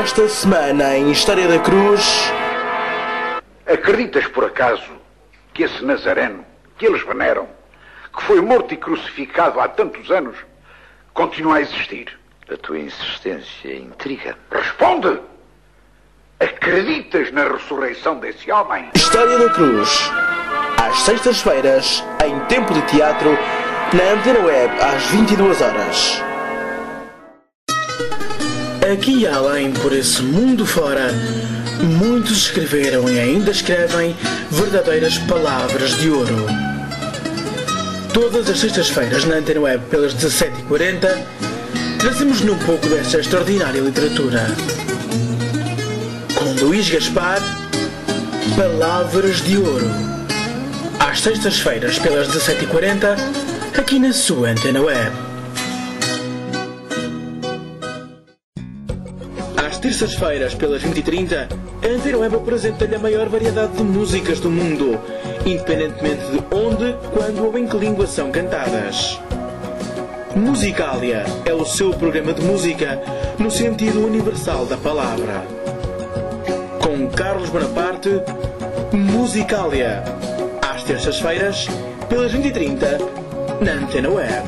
Esta semana em História da Cruz... Acreditas por acaso que esse Nazareno, que eles veneram, que foi morto e crucificado há tantos anos, continua a existir? A tua insistência intriga. Responde! Acreditas na ressurreição desse homem? História da Cruz, às sextas-feiras, em tempo de teatro, na Antena Web, às 22 horas. Aqui e além, por esse mundo fora, muitos escreveram e ainda escrevem verdadeiras palavras de ouro. Todas as sextas-feiras, na Antena Web, pelas 17h40, trazemos-lhe um pouco desta extraordinária literatura. Com Luís Gaspar, Palavras de Ouro. Às sextas-feiras, pelas 17h40, aqui na sua Antena Web. Às terças-feiras, pelas 20h30, a Antena Web apresenta-lhe a maior variedade de músicas do mundo, independentemente de onde, quando ou em que língua são cantadas. Musicália é o seu programa de música no sentido universal da palavra. Com Carlos Bonaparte, Musicália. Às terças-feiras, pelas 20h30, na Antena Web.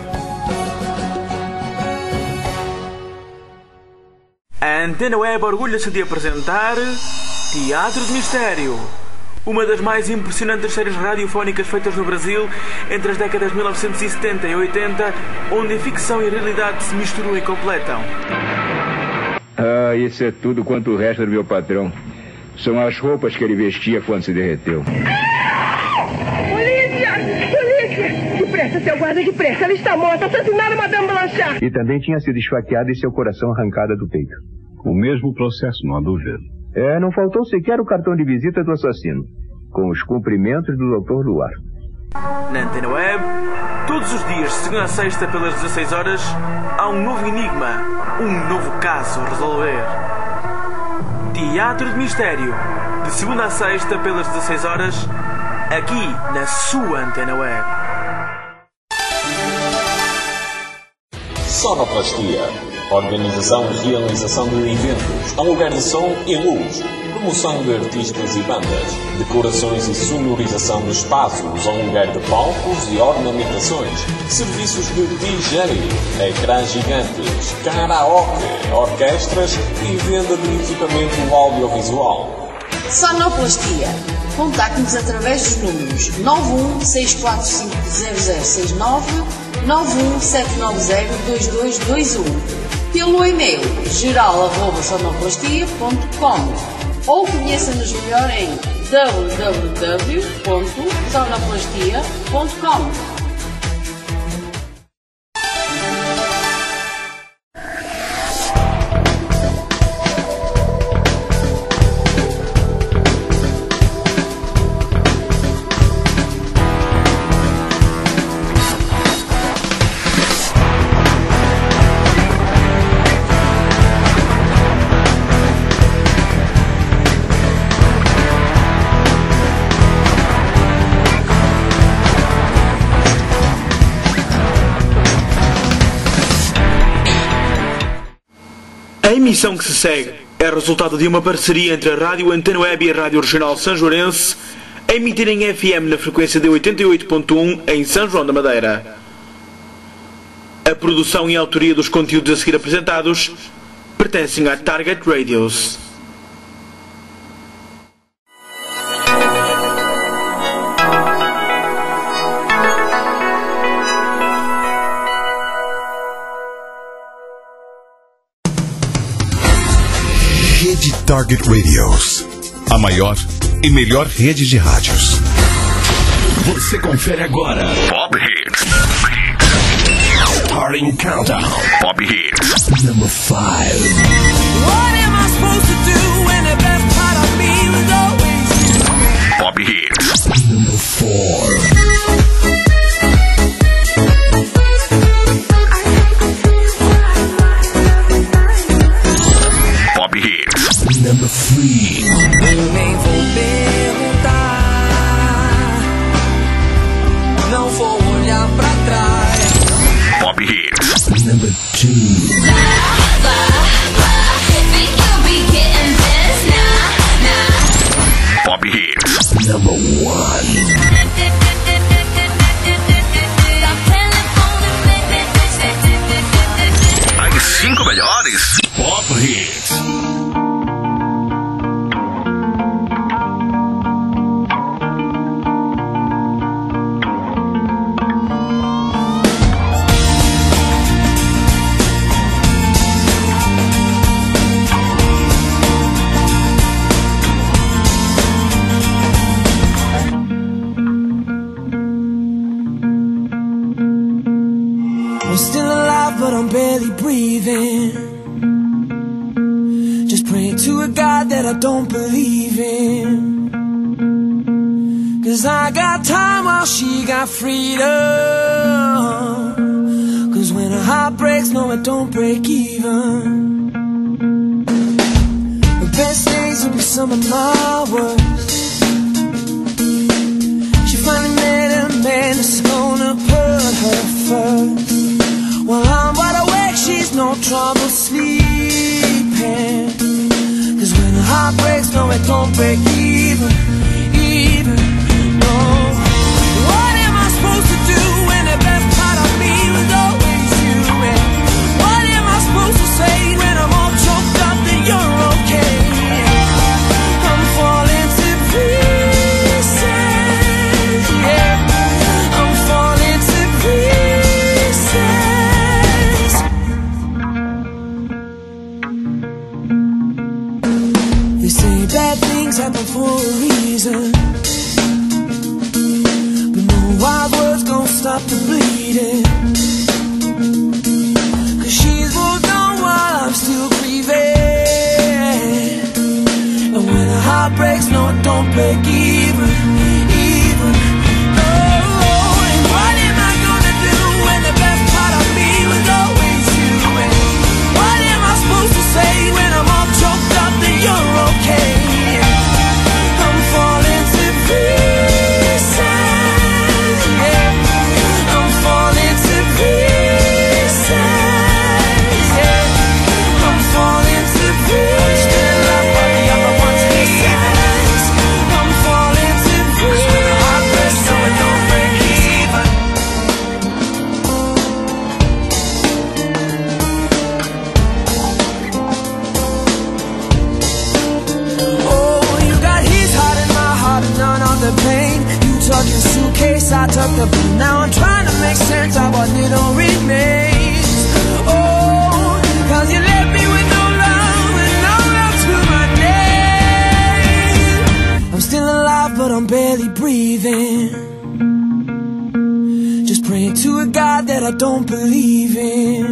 A Antena Web orgulha-se de apresentar Teatro de Mistério, uma das mais impressionantes séries radiofónicas feitas no Brasil entre as décadas de 1970 e 80, onde a ficção e a realidade se misturam e completam. Ah, isso é tudo quanto o resto do meu patrão. São as roupas que ele vestia quando se derreteu. Polícia! Polícia! Depressa, seu guarda, depressa! Ela está morta! Assassinaram Madame Blanchard! E também tinha sido esfaqueada e seu coração arrancado do peito. O mesmo processo, não há dúvida. Não faltou sequer o cartão de visita do assassino, com os cumprimentos do Dr. Luar. Na Antena Web, todos os dias, de segunda a sexta, pelas 16 horas, há um novo enigma, um novo caso a resolver. Teatro de Mistério, de segunda a sexta, pelas 16 horas, aqui na sua Antena Web. Sonoplastia. Organização e realização de eventos, aluguer de som e luz, promoção de artistas e bandas, decorações e sonorização de espaços, aluguer de palcos e ornamentações, serviços de DJ, ecrãs gigantes, karaoke, orquestras e venda de equipamento audiovisual. Sonoplastia. Contacte-nos através dos números 916450069, 917902221, pelo e-mail geral@sonoplastia.com ou conheça-nos melhor em www.sonoplastia.com. A emissão que se segue é resultado de uma parceria entre a Rádio Antena Web e a Rádio Regional Sanjoarense, a emitir em FM na frequência de 88.1 em São João da Madeira. A produção e a autoria dos conteúdos a seguir apresentados pertencem à Target Radios. Rede Target Radios, a maior e melhor rede de rádios. Você confere agora Pop Hits. Starting Countdown. Pop Hits. Number 5. What am I supposed to do when the best part of me was always Pop Hits. Number 4. Pop Hits. Number 3. Eu nem vou perguntar, não vou olhar pra trás. Pop Hits. Number 2. alive, but I'm barely breathing. Just praying to a God that I don't believe in. 'Cause I got time while she got freedom. 'Cause when her heart breaks, no, it don't break even. The best days will be some of my worst. She finally met a man that's gonna put her first. While I'm wide awake, she's no trouble sleeping. 'Cause when her heart breaks, no, it don't break even. No. What am I supposed to do when the best part of me was always you? And what am I supposed to say when I'm all choked up that you're okay? I'm falling to pieces, yeah. I'm falling to pieces. They say bad things happen for a reason. Wild words gon' stop the bleeding. 'Cause she's moved on while I'm still grieving. And when her heart breaks, no, it don't break even. No. And what am I gonna do when the best part of me was always you? And what am I supposed to say when I'm all choked up that you're okay? I'm falling to pieces. Your suitcase, I took the blue. Now I'm trying to make sense of what little remains. Oh, 'cause you left me with no love and no love to my name. I'm still alive, but I'm barely breathing. Just praying to a God that I don't believe in.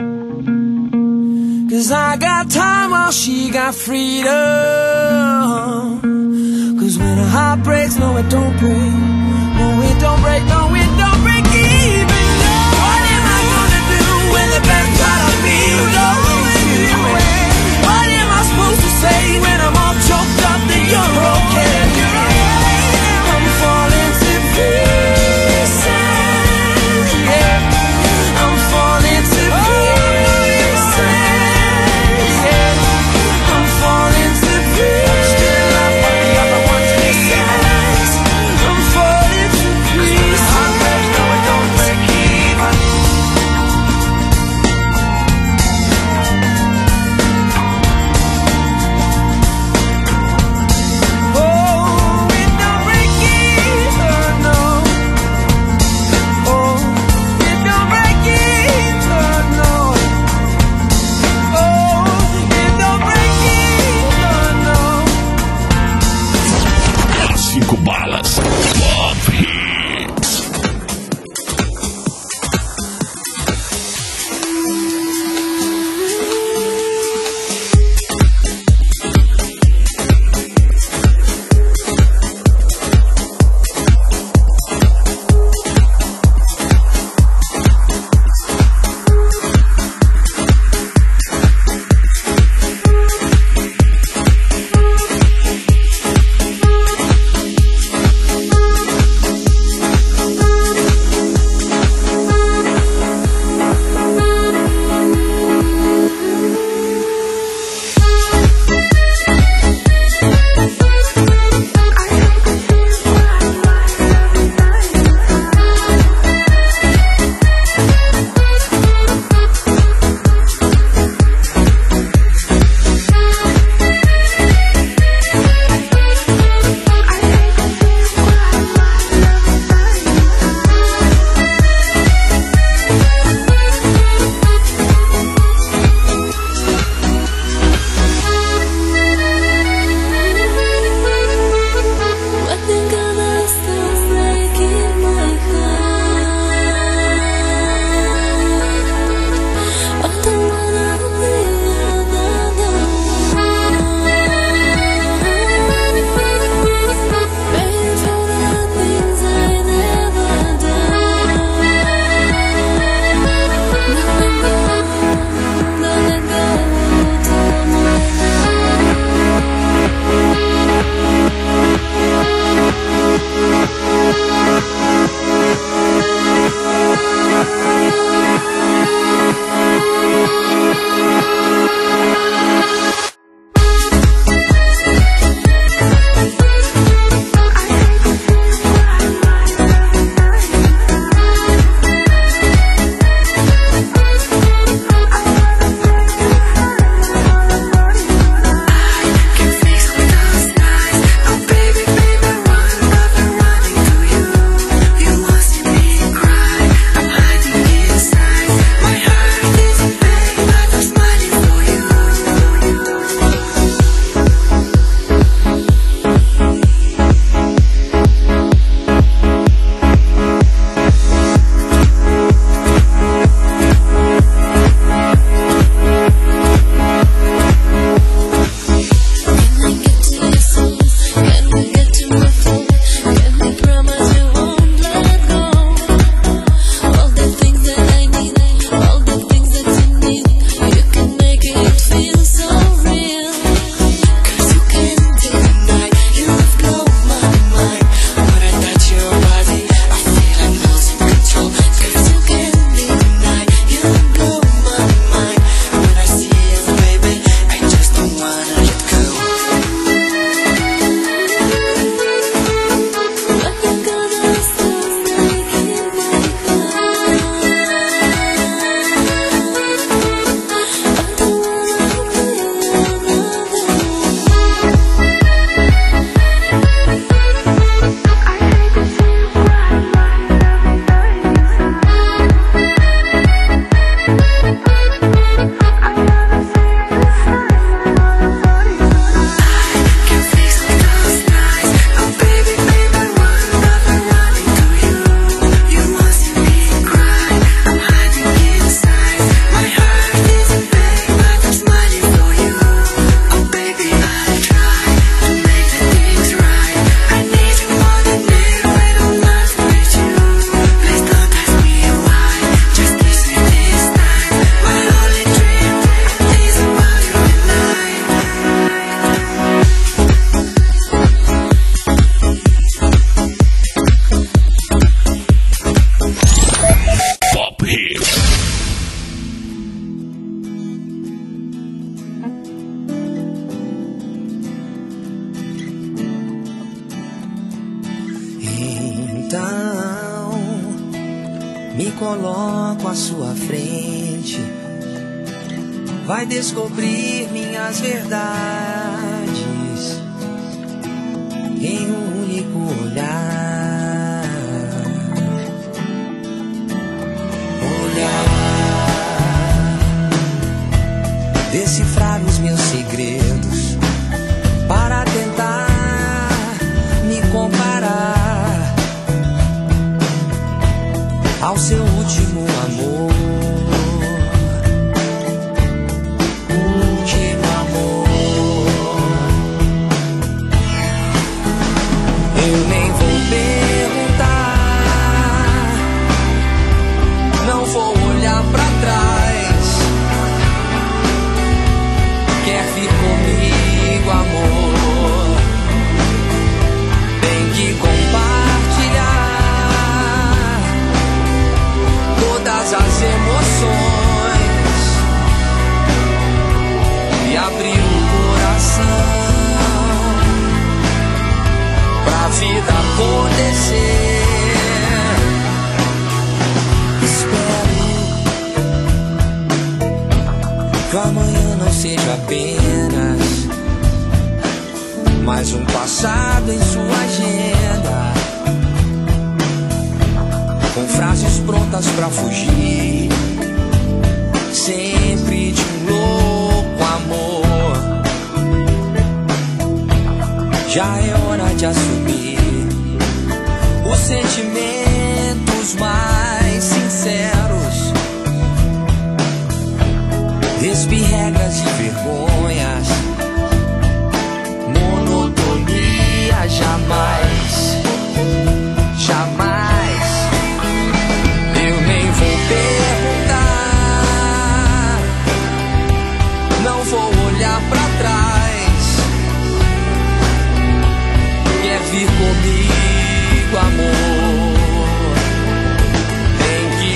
'Cause I got time while she got freedom. 'Cause when her heart breaks, no, it don't break. No, it don't break, no, it don't break even. No. What am I gonna do when the best part of me was always you? What am I supposed to say when I'm all choked up that you're okay? I'm falling to pieces, yeah. I'm falling to pieces, yeah. I'm falling to pieces. I'm falling to pieces. coloco à sua frente, vai descobrir minhas verdades em um único olhar. Decifrar os meus segredos para tentar me comparar ao seu último amor. Último amor. Eu nem vou perguntar, não vou olhar pra trás. Quer vir comigo, amor? Tem que compartilhar todas as emoções e abrir o coração pra vida acontecer. Espero que o amanhã não seja apenas mais um passado em sua agenda, com frases prontas pra fugir sempre de um louco amor. Já é hora de assumir os sentimentos mais sinceros, espirregas e vergonhas, monotonia jamais, jamais. Eu nem vou perguntar, não vou olhar pra trás. Quer vir comigo, amor? Tem que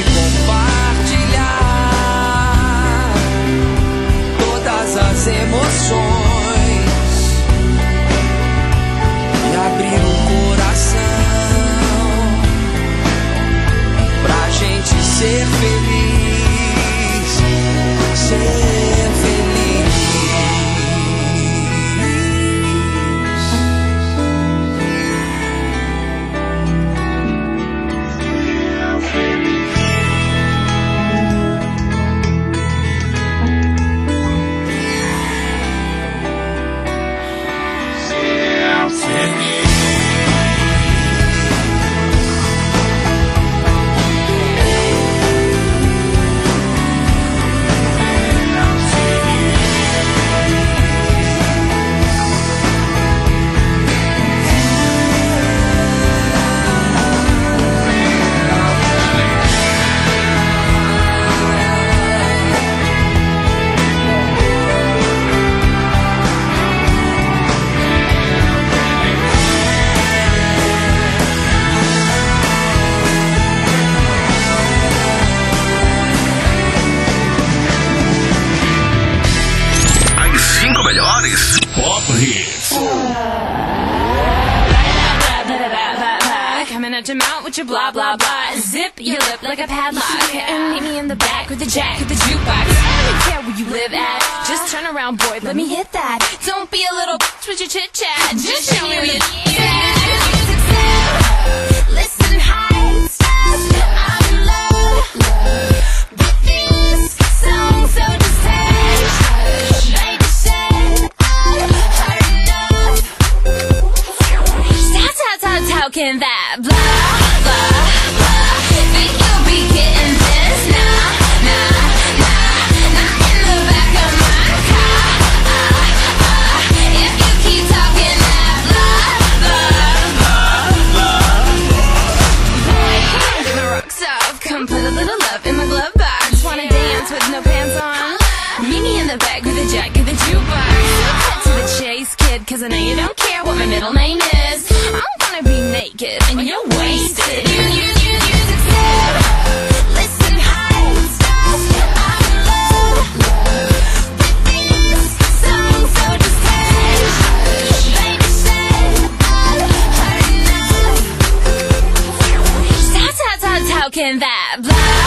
compartilhar todas as emoções e abrir o coração pra gente ser feliz, ser feliz. Blah blah blah, zip your lip like a padlock, and meet me in the back with the jack of the jukebox. I don't care where you live at, just turn around, boy, let me hit that. Don't be a little bitch with your chit chat, just show me what you listen high, I'm in love with this song, so just hush, baby, said I've heard enough. How can that blah? Cause I know you don't care what my middle name is. I'm gonna be naked and you're wasted. Listen high, I'm in love with this song, so just hush. Baby said I've heard enough. How can that blah?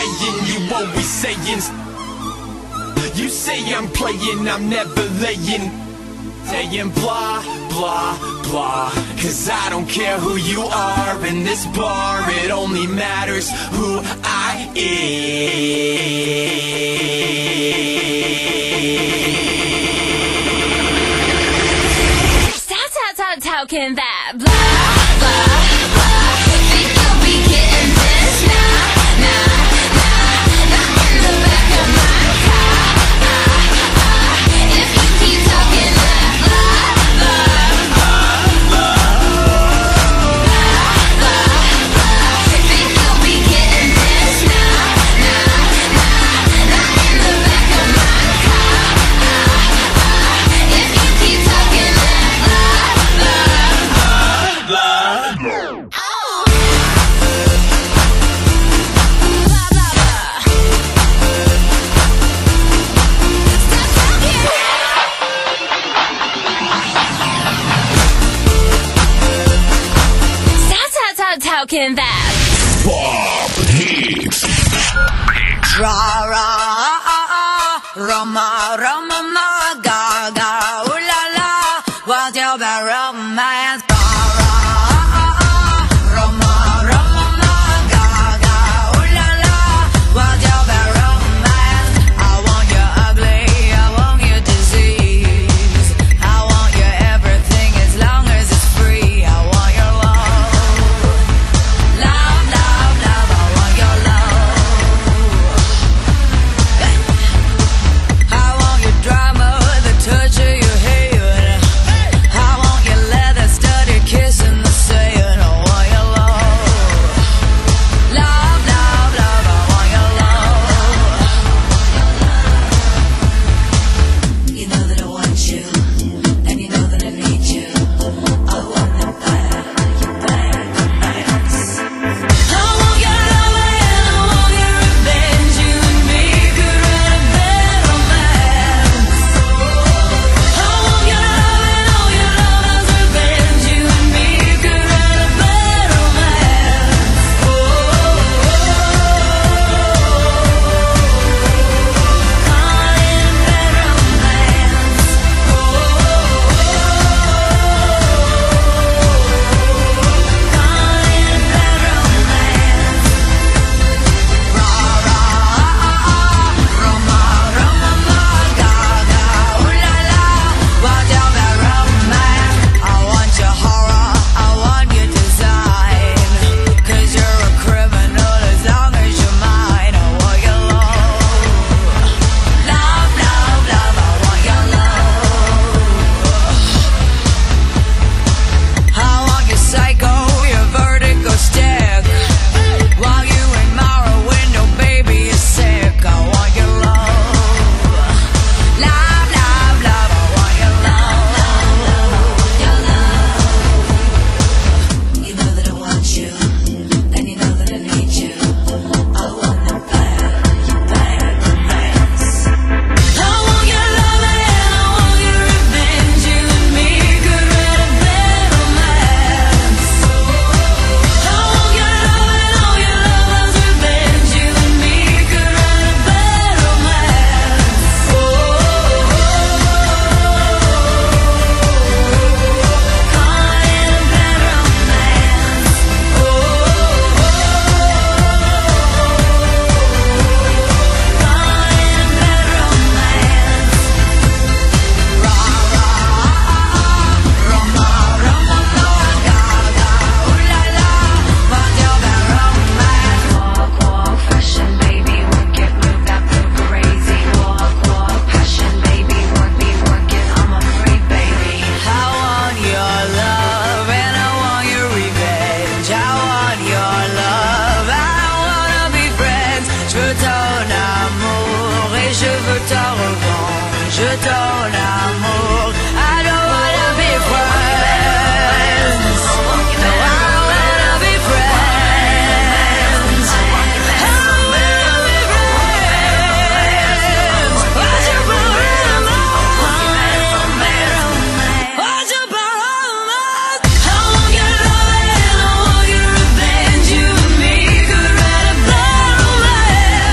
saying, you always saying. You say I'm playing, I'm never laying. Saying blah, blah, blah. Cause I don't care who you are in this bar. It only matters who I am. How can that blah, blah, blah? Think you'll be getting this? Nah, nah, nah, not in the back of my car. If you keep talking that blah, blah, blah, blah, blah, think you'll be getting this? Nah, nah, nah, not in the back of my car. If you keep talking that blah, blah, blah. How can that Bob Hicks? Ra ra Roma Roma ma ga ga ooh la la. What's your bad romance? Ra ra Roma Roma ma ga ga ooh la la. What's your bad romance? I want you ugly, I want you disease, I want you everything as long as it's free. I want your love, love, love, love. I want your love. I want your drama, the touch of your hair. I want your leather studded kiss in the sand. I want your love, love, love, love. I want your love. You know that I want you, and you know that I need you. I want them bad, bad romance. I want your love and I want your revenge. You and me could write a bad romance. I want your love and all your love's revenge. You and me could write a bad romance. I want your horror, I want your design. Cause you're a criminal as long as you're mine. I want your love, love, love, love. I want your love. I want your psycho, your vertigo stick. While you admire a window, baby, you're sick. I want your love, love, love, love. I want your love, your love. You know that I want you, and you know that I need you. I want them bad, bad romance. I want your love and I want your revenge. You and me could write a bad romance. I want your love and all your love's revenge. You and me could write a bad romance. Je donne amour. I don't wanna be friends. No, I don't wanna be friends. I don't wanna be friends. What's your problem? What's your problem? I want your love and I want your revenge. You and me could write a bad romance.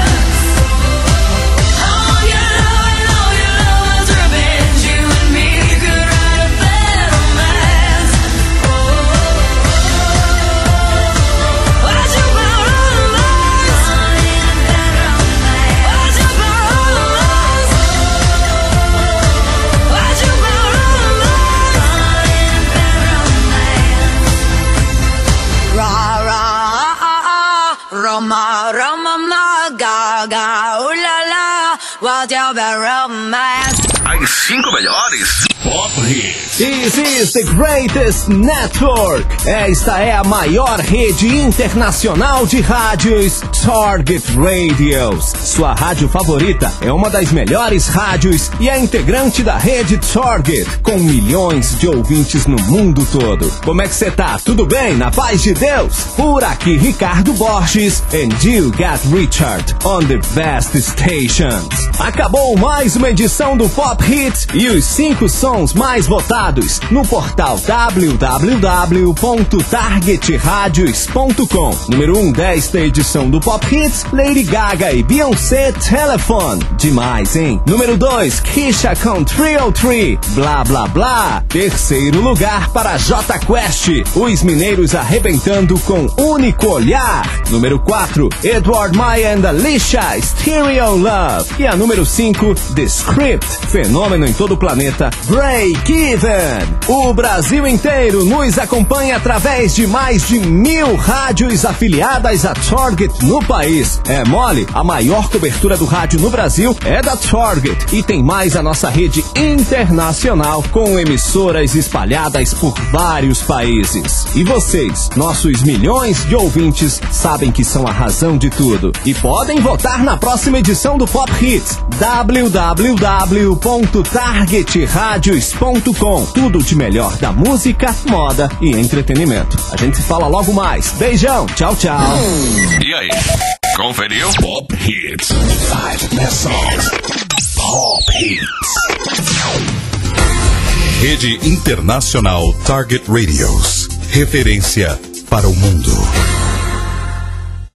la, ooh la la, while you better romance. As 5 melhores Pop Hits. This is the greatest network. Esta é a maior rede internacional de rádios, Target Radios. Sua rádio favorita é uma das melhores rádios e é integrante da rede Target, com milhões de ouvintes no mundo todo. Como é que você tá? Tudo bem? Na paz de Deus? Por aqui, Ricardo Borges, and you got Richard on the best stations. Acabou mais uma edição do Pop Hits e os 5 sons mais votados no portal www.targetradios.com. Número 1 desta edição do Pop Hits, Lady Gaga e Beyoncé, Telephone. Demais, hein? Número 2, Kesha com 303, Blá Blá Blá. Terceiro lugar para Jota Quest, Os Mineiros arrebentando com Único Olhar. Número 4, Edward Maia and Alicia, Stereo Love. E a número 5, The Script, fenômeno em todo o planeta, Break Even. O Brasil inteiro nos acompanha através de mais de 1000 rádios afiliadas a Target no país. É mole? A maior cobertura do rádio no Brasil é da Target e tem mais a nossa rede internacional com emissoras espalhadas por vários países. E vocês, nossos milhões de ouvintes, sabem que são a razão de tudo e podem votar na próxima edição do Pop Hits. www.targetradios.com. Tudo de melhor da música, moda e entretenimento. A gente se fala logo mais. Beijão, tchau, tchau. E aí, conferiu? Pop Hits. 5 best songs. Pop Hits. Rede Internacional Target Radios. Referência para o mundo.